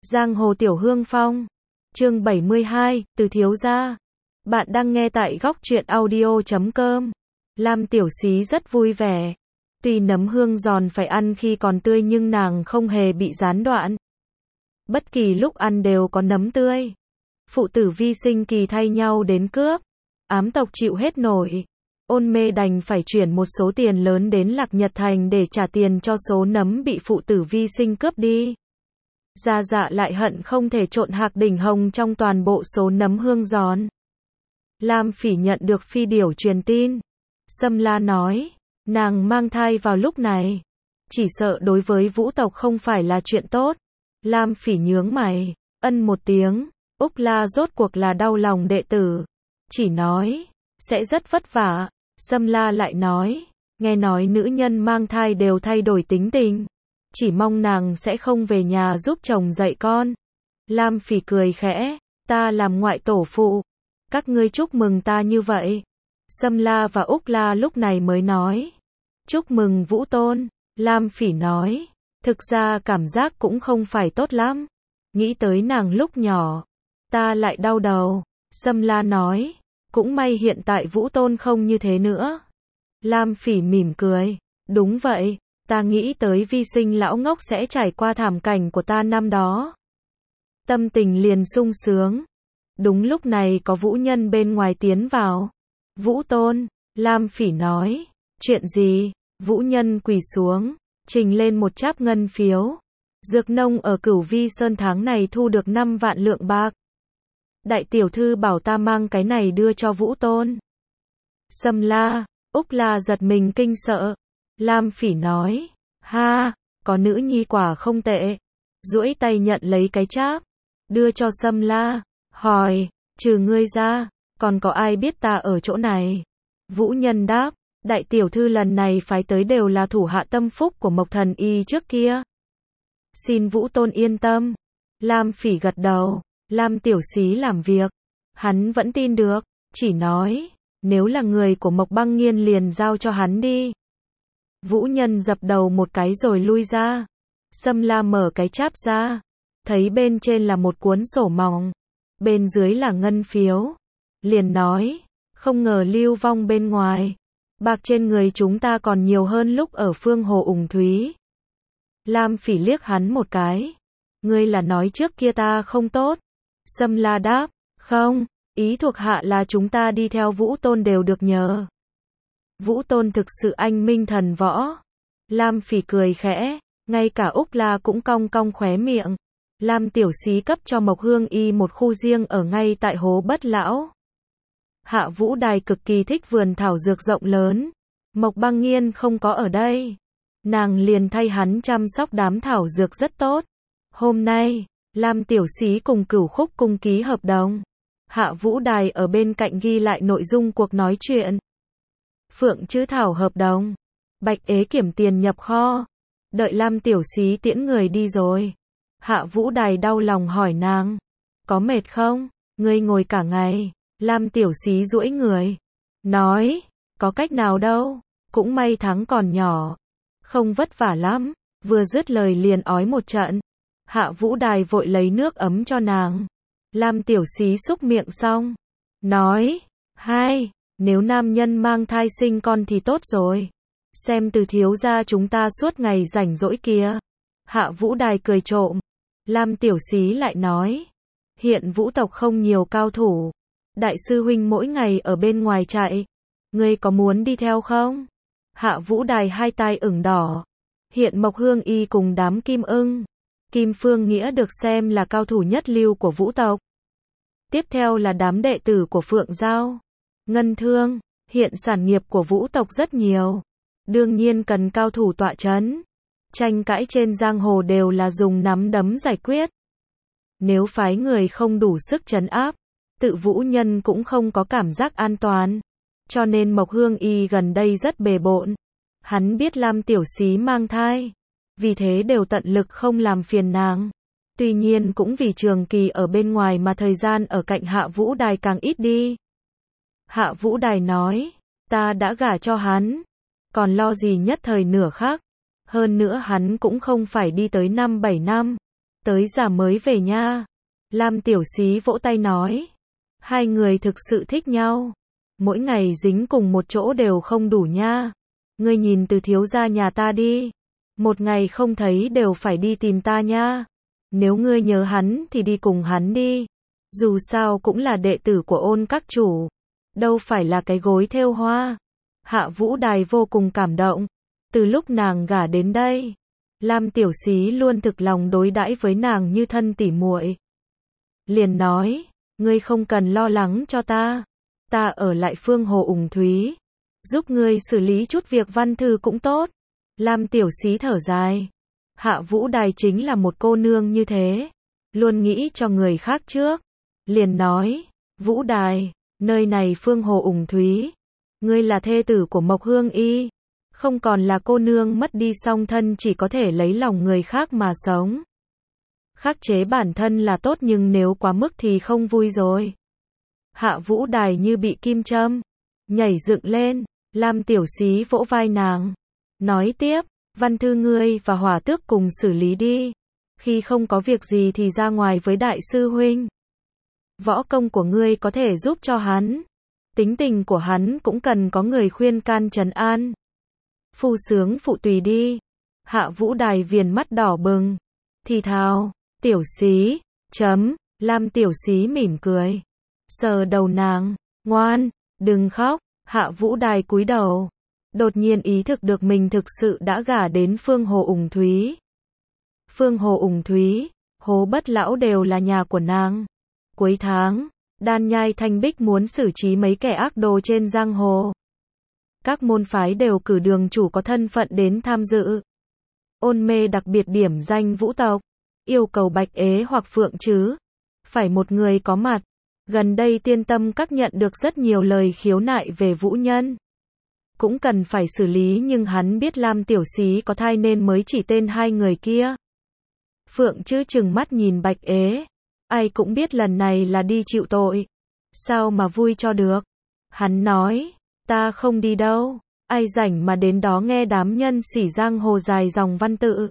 Giang hồ tiểu hương phong. Chương 72, từ thiếu gia. Bạn đang nghe tại góc truyện audio.com. Lam tiểu xí rất vui vẻ. Tuy nấm hương giòn phải ăn khi còn tươi nhưng nàng không hề bị gián đoạn. Bất kỳ lúc ăn đều có nấm tươi. Phụ tử vi sinh kỳ thay nhau đến cướp. Ám tộc chịu hết nổi. Ôn mê đành phải chuyển một số tiền lớn đến Lạc Nhật Thành để trả tiền cho số nấm bị phụ tử vi sinh cướp đi. Gia Dạ lại hận không thể trộn hạc đỉnh hồng trong toàn bộ số nấm hương giòn. Lam Phỉ nhận được phi điểu truyền tin. Sâm La nói, nàng mang thai vào lúc này. Chỉ sợ đối với vũ tộc không phải là chuyện tốt. Lam Phỉ nhướng mày, ân một tiếng. Úc La rốt cuộc là đau lòng đệ tử. Chỉ nói, sẽ rất vất vả. Sâm La lại nói, nghe nói nữ nhân mang thai đều thay đổi tính tình. Chỉ mong nàng sẽ không về nhà giúp chồng dạy con. Lam Phỉ cười khẽ, ta làm ngoại tổ phụ. Các ngươi chúc mừng ta như vậy. Sâm La và Úc La lúc này mới nói, chúc mừng Vũ Tôn. Lam Phỉ nói, thực ra cảm giác cũng không phải tốt lắm. Nghĩ tới nàng lúc nhỏ, ta lại đau đầu. Sâm La nói, cũng may hiện tại Vũ Tôn không như thế nữa. Lam Phỉ mỉm cười, đúng vậy, ta nghĩ tới vi sinh lão ngốc sẽ trải qua thảm cảnh của ta năm đó. Tâm tình liền sung sướng. Đúng lúc này có vũ nhân bên ngoài tiến vào. Vũ Tôn, Lam Phỉ nói, chuyện gì? Vũ nhân quỳ xuống, trình lên một cháp ngân phiếu. Dược nông ở Cửu Vi Sơn tháng này thu được 5 vạn lượng bạc. Đại tiểu thư bảo ta mang cái này đưa cho Vũ Tôn. Sâm La, Úc La giật mình kinh sợ. Lam Phỉ nói, ha, có nữ nhi quả không tệ. Duỗi tay nhận lấy cái cháp, đưa cho Sâm La, hỏi, trừ ngươi ra, còn có ai biết ta ở chỗ này? Vũ nhân đáp, đại tiểu thư lần này phái tới đều là thủ hạ tâm phúc của Mộc Thần Y trước kia. Xin Vũ Tôn yên tâm. Lam Phỉ gật đầu. Lam tiểu xí làm việc, hắn vẫn tin được, chỉ nói, nếu là người của Mộc Băng Nghiên liền giao cho hắn đi. Vũ nhân dập đầu một cái rồi lui ra. Sâm La mở cái cháp ra, thấy bên trên là một cuốn sổ mỏng, bên dưới là ngân phiếu. Liền nói, không ngờ lưu vong bên ngoài, bạc trên người chúng ta còn nhiều hơn lúc ở Phương Hồ Ủng Thúy. Lam Phỉ liếc hắn một cái, ngươi là nói trước kia ta không tốt. Sâm La đáp, không, ý thuộc hạ là chúng ta đi theo Vũ Tôn đều được nhờ. Vũ Tôn thực sự anh minh thần võ. Lam Phỉ cười khẽ, ngay cả Úc La cũng cong cong khóe miệng. Lam tiểu xí cấp cho Mộc Hương Y một khu riêng ở ngay tại Hố Bất Lão. Hạ Vũ Đài cực kỳ thích vườn thảo dược rộng lớn. Mộc Băng Nghiên không có ở đây, nàng liền thay hắn chăm sóc đám thảo dược rất tốt. Hôm nay, Lam tiểu xí cùng Cửu Khúc cung ký hợp đồng. Hạ Vũ Đài ở bên cạnh ghi lại nội dung cuộc nói chuyện. Phượng Chữ Thảo hợp đồng, Bạch Ế kiểm tiền nhập kho. Đợi Lam tiểu xí tiễn người đi rồi, Hạ Vũ Đài đau lòng hỏi nàng, có mệt không? Ngươi ngồi cả ngày. Lam tiểu xí duỗi người, nói, có cách nào đâu, cũng may tháng còn nhỏ, không vất vả lắm. Vừa dứt lời liền ói một trận. Hạ Vũ Đài vội lấy nước ấm cho nàng. Lam tiểu xí xúc miệng xong, nói, hai, nếu nam nhân mang thai sinh con thì tốt rồi. Xem từ thiếu gia chúng ta suốt ngày rảnh rỗi kia. Hạ Vũ Đài cười trộm. Lam tiểu xí lại nói, hiện vũ tộc không nhiều cao thủ. Đại sư huynh mỗi ngày ở bên ngoài chạy. Ngươi có muốn đi theo không? Hạ Vũ Đài hai tai ửng đỏ. Hiện Mộc Hương Y cùng đám Kim Ưng, Kim Phương Nghĩa được xem là cao thủ nhất lưu của vũ tộc. Tiếp theo là đám đệ tử của Phượng Giao, Ngân Thương. Hiện sản nghiệp của vũ tộc rất nhiều, đương nhiên cần cao thủ tọa chấn. Tranh cãi trên giang hồ đều là dùng nắm đấm giải quyết. Nếu phái người không đủ sức trấn áp, tự vũ nhân cũng không có cảm giác an toàn. Cho nên Mộc Hương Y gần đây rất bề bộn. Hắn biết Lam tiểu xí mang thai, vì thế đều tận lực không làm phiền nàng. Tuy nhiên cũng vì trường kỳ ở bên ngoài mà thời gian ở cạnh Hạ Vũ Đài càng ít đi. Hạ Vũ Đài nói, ta đã gả cho hắn, còn lo gì nhất thời nửa khắc. Hơn nữa hắn cũng không phải đi tới 5-7 năm. tới già mới về nha. Lam Tiểu Xí vỗ tay nói. Hai người thực sự thích nhau. Mỗi ngày dính cùng một chỗ đều không đủ nha. Ngươi nhìn Từ thiếu gia nhà ta đi. Một ngày không thấy đều phải đi tìm ta nha. Nếu ngươi nhớ hắn thì đi cùng hắn đi. Dù sao cũng là đệ tử của Ôn các chủ. Đâu phải là cái gối thêu hoa. Hạ Vũ Đài vô cùng cảm động. Từ lúc nàng gả đến đây, Lam Tiểu Xí luôn thực lòng đối đãi với nàng như thân tỉ muội. Liền nói, ngươi không cần lo lắng cho ta. Ta ở lại Phương Hồ Ủng Thúy. Giúp ngươi xử lý chút việc văn thư cũng tốt. Lam Tiểu Xí thở dài. Hạ Vũ Đài chính là một cô nương như thế. Luôn nghĩ cho người khác trước. Liền nói, Vũ Đài, nơi này Phương Hồ Ủng Thúy. Ngươi là thê tử của Mộc Hương Y. Không còn là cô nương mất đi song thân chỉ có thể lấy lòng người khác mà sống. Khắc chế bản thân là tốt nhưng nếu quá mức thì không vui rồi. Hạ Vũ Đài như bị kim châm. Nhảy dựng lên. Lam Tiểu Xí vỗ vai nàng. Nói tiếp, văn thư ngươi và Hỏa Tước cùng xử lý đi. Khi không có việc gì thì ra ngoài với đại sư huynh. Võ công của ngươi có thể giúp cho hắn. Tính tình của hắn cũng cần có người khuyên can trấn an. Phu sướng phụ tùy đi. Hạ Vũ Đài viền mắt đỏ bừng. Thì thào, Tiểu Xí, chấm, Lam Tiểu Xí mỉm cười. Sờ đầu nàng, ngoan, đừng khóc. Hạ Vũ Đài cúi đầu. Đột nhiên ý thức được mình thực sự đã gả đến Phương Hồ Ủng Thúy. Phương Hồ Ủng Thúy, Hố Bất Lão đều là nhà của nàng. Cuối tháng, Đan Nhai Thanh Bích muốn xử trí mấy kẻ ác đồ trên giang hồ. Các môn phái đều cử đường chủ có thân phận đến tham dự. Ôn Mê đặc biệt điểm danh Vũ tộc, yêu cầu Bạch Ế hoặc Phượng Trứ phải một người có mặt. Gần đây Tiên Tâm Các nhận được rất nhiều lời khiếu nại về Vũ Nhân. Cũng cần phải xử lý nhưng hắn biết Lam Tiểu Xí có thai nên mới chỉ tên hai người kia. Phượng Trứ trừng mắt nhìn Bạch Ế. Ai cũng biết lần này là đi chịu tội. Sao mà vui cho được. Hắn nói, ta không đi đâu. Ai rảnh mà đến đó nghe đám nhân sỉ giang hồ dài dòng văn tự.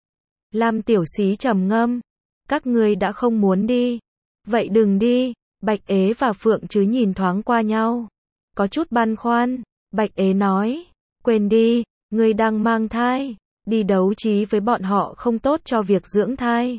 Lam Tiểu Xí trầm ngâm. Các ngươi đã không muốn đi. Vậy đừng đi. Bạch Ế và Phượng Trứ nhìn thoáng qua nhau. Có chút băn khoăn. Bạch Ế nói, quên đi, ngươi đang mang thai. Đi đấu trí với bọn họ không tốt cho việc dưỡng thai.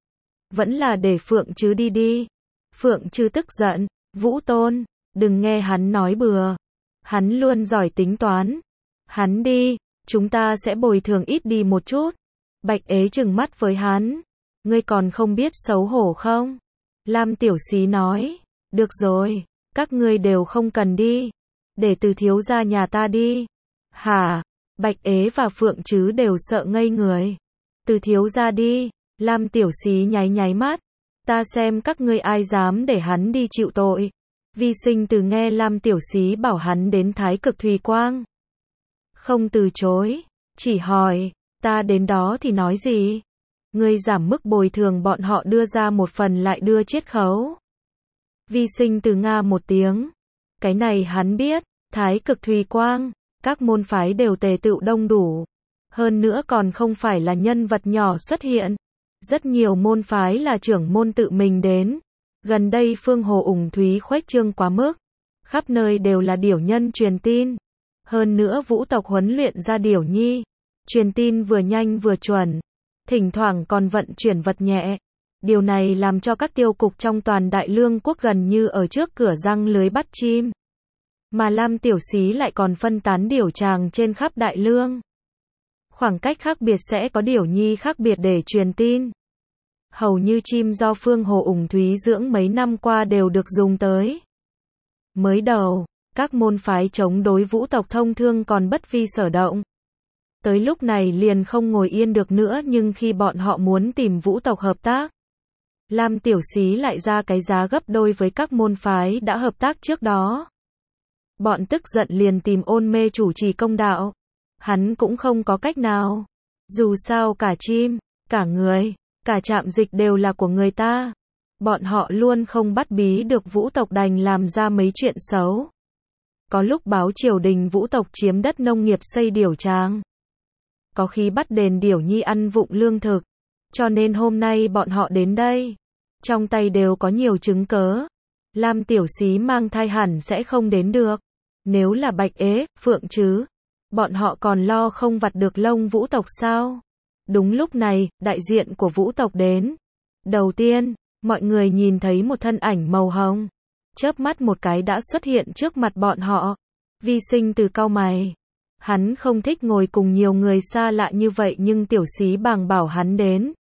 Vẫn là để Phượng Trứ đi đi. Phượng Trứ tức giận, Vũ Tôn, đừng nghe hắn nói bừa. Hắn luôn giỏi tính toán. Hắn đi, chúng ta sẽ bồi thường ít đi một chút. Bạch Ế trừng mắt với hắn. Ngươi còn không biết xấu hổ không? Lam Tiểu Xí nói, được rồi, các ngươi đều không cần đi. Để Từ thiếu gia nhà ta đi. Hả? Bạch Ế và Phượng Trứ đều sợ ngây người. Từ thiếu gia đi. Lam Tiểu Xí nháy nháy mắt. Ta xem các ngươi ai dám để hắn đi chịu tội. Vi Sinh Từ nghe Lam Tiểu Xí bảo hắn đến Thái Cực Thùy Quang. Không từ chối. Chỉ hỏi, ta đến đó thì nói gì? Ngươi giảm mức bồi thường bọn họ đưa ra một phần lại đưa chiết khấu. Vi Sinh Từ nga một tiếng. Cái này hắn biết. Thái Cực Thùy Quang. Các môn phái đều tề tựu đông đủ. Hơn nữa còn không phải là nhân vật nhỏ xuất hiện. Rất nhiều môn phái là trưởng môn tự mình đến. Gần đây Phương Hồ Ủng Thúy khuếch trương quá mức. Khắp nơi đều là điểu nhân truyền tin. Hơn nữa Vũ tộc huấn luyện ra điểu nhi. Truyền tin vừa nhanh vừa chuẩn. Thỉnh thoảng còn vận chuyển vật nhẹ. Điều này làm cho các tiêu cục trong toàn Đại Lương quốc gần như ở trước cửa răng lưới bắt chim. Mà Lam Tiểu Xí lại còn phân tán điểu tràng trên khắp Đại Lương. Khoảng cách khác biệt sẽ có điểu nhi khác biệt để truyền tin. Hầu như chim do Phương Hồ Ủng Thúy dưỡng mấy năm qua đều được dùng tới. Mới đầu, các môn phái chống đối Vũ tộc thông thương còn bất vi sở động. Tới lúc này liền không ngồi yên được nữa nhưng khi bọn họ muốn tìm Vũ tộc hợp tác, Lam Tiểu Xí lại ra cái giá gấp đôi với các môn phái đã hợp tác trước đó. Bọn tức giận liền tìm Ôn Mê chủ trì công đạo. Hắn cũng không có cách nào. Dù sao cả chim, cả người, cả trạm dịch đều là của người ta. Bọn họ luôn không bắt bí được Vũ tộc đành làm ra mấy chuyện xấu. Có lúc báo triều đình Vũ tộc chiếm đất nông nghiệp xây điểu tràng. Có khi bắt đền điểu nhi ăn vụng lương thực. Cho nên hôm nay bọn họ đến đây, trong tay đều có nhiều chứng cớ. Lam Tiểu Xí mang thai hẳn sẽ không đến được. Nếu là Bạch Ế, Phượng chứ, bọn họ còn lo không vặt được lông Vũ tộc sao? Đúng lúc này, đại diện của Vũ tộc đến. Đầu tiên, mọi người nhìn thấy một thân ảnh màu hồng. Chớp mắt một cái đã xuất hiện trước mặt bọn họ. Vi Sinh Từ cau mày. Hắn không thích ngồi cùng nhiều người xa lạ như vậy nhưng Tiểu Xí Bàng bảo hắn đến.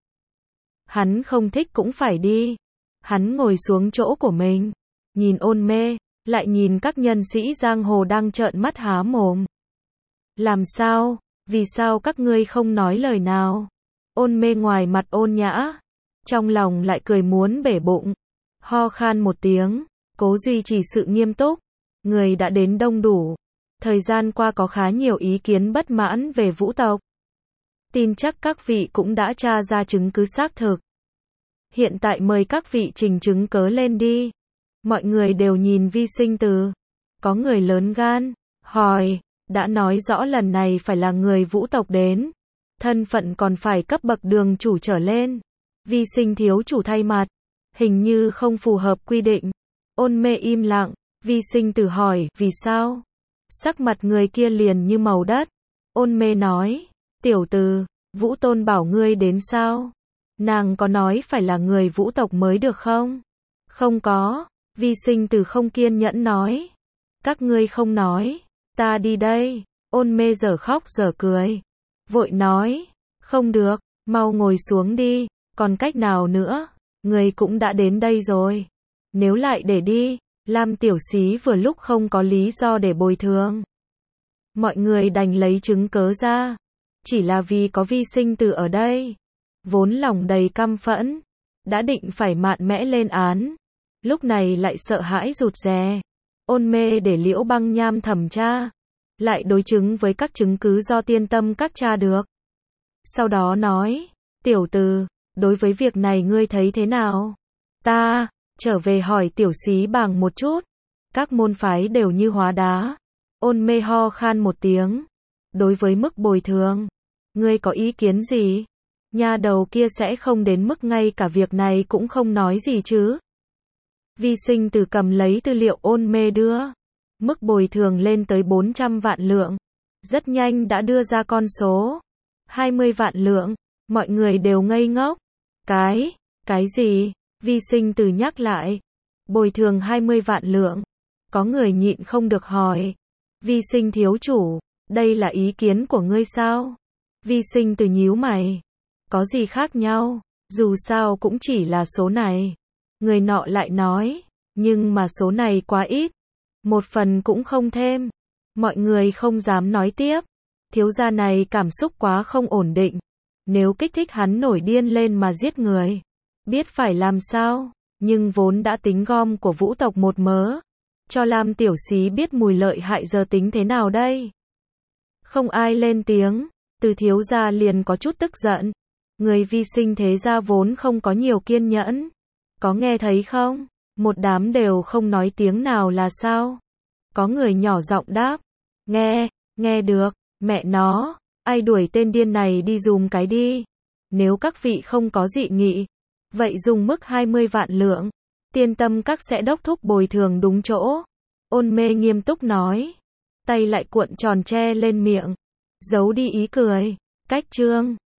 Hắn không thích cũng phải đi. Hắn ngồi xuống chỗ của mình, nhìn Ôn Mê, lại nhìn các nhân sĩ giang hồ đang trợn mắt há mồm. Làm sao? Vì sao các ngươi không nói lời nào? Ôn Mê ngoài mặt ôn nhã, trong lòng lại cười muốn bể bụng. Ho khan một tiếng, cố duy trì sự nghiêm túc. Người đã đến đông đủ. Thời gian qua có khá nhiều ý kiến bất mãn về Vũ tộc. Tin chắc các vị cũng đã tra ra chứng cứ xác thực. Hiện tại mời các vị trình chứng cớ lên đi. Mọi người đều nhìn Vi Sinh Từ. Có người lớn gan, hỏi, đã nói rõ lần này phải là người Vũ tộc đến. Thân phận còn phải cấp bậc đường chủ trở lên. Vi Sinh thiếu chủ thay mặt. Hình như không phù hợp quy định. Ôn Mê im lặng. Vi Sinh Từ hỏi, vì sao? Sắc mặt người kia liền như màu đất. Ôn Mê nói, tiểu Từ, Vũ Tôn bảo ngươi đến sao? Nàng có nói phải là người Vũ tộc mới được không? Không có. Vi Sinh Từ không kiên nhẫn nói. Các ngươi không nói, ta đi đây. Ôn Mê dở khóc dở cười. Vội nói, không được, mau ngồi xuống đi, còn cách nào nữa, người cũng đã đến đây rồi. Nếu lại để đi, Lam Tiểu Xí vừa lúc không có lý do để bồi thường. Mọi người đành lấy chứng cớ ra. Chỉ là vì có Vi Sinh Từ ở đây. Vốn lòng đầy căm phẫn, đã định phải mạnh mẽ lên án. Lúc này lại sợ hãi rụt rè. Ôn Mê để Liễu Băng Nham thẩm tra, lại đối chứng với các chứng cứ do Tiên Tâm các tra được. Sau đó nói, tiểu Từ, đối với việc này ngươi thấy thế nào? Ta, trở về hỏi Tiểu Xí Bàng một chút. Các môn phái đều như hóa đá. Ôn Mê ho khan một tiếng. Đối với mức bồi thường, ngươi có ý kiến gì? Nha đầu kia sẽ không đến mức ngay cả việc này cũng không nói gì chứ? Vi Sinh Từ cầm lấy tư liệu Ôn Mê đưa. Mức bồi thường lên tới 400 vạn lượng. Rất nhanh đã đưa ra con số 20 vạn lượng. Mọi người đều ngây ngốc. Cái gì? Vi Sinh Từ nhắc lại. Bồi thường 20 vạn lượng. Có người nhịn không được hỏi. Vi Sinh thiếu chủ, đây là ý kiến của ngươi sao? Vi Sinh Từ nhíu mày. Có gì khác nhau? Dù sao cũng chỉ là số này. Người nọ lại nói, nhưng mà số này quá ít. Một phần cũng không thêm. Mọi người không dám nói tiếp. Thiếu gia này cảm xúc quá không ổn định. Nếu kích thích hắn nổi điên lên mà giết người, biết phải làm sao. Nhưng vốn đã tính gom của Vũ tộc một mớ. Cho Lam Tiểu Xí biết mùi lợi hại giờ tính thế nào đây? Không ai lên tiếng. Từ thiếu gia liền có chút tức giận. Người Vi Sinh thế gia vốn không có nhiều kiên nhẫn. Có nghe thấy không? Một đám đều không nói tiếng nào là sao? Có người nhỏ giọng đáp. Nghe được, mẹ nó, ai đuổi tên điên này đi dùm cái đi. Nếu các vị không có dị nghị, vậy dùng mức 20 vạn lượng. Tiên Tâm các sẽ đốc thúc bồi thường đúng chỗ. Ôn Mê nghiêm túc nói. Tay lại cuộn tròn tre lên miệng. Giấu đi ý cười. Cách chương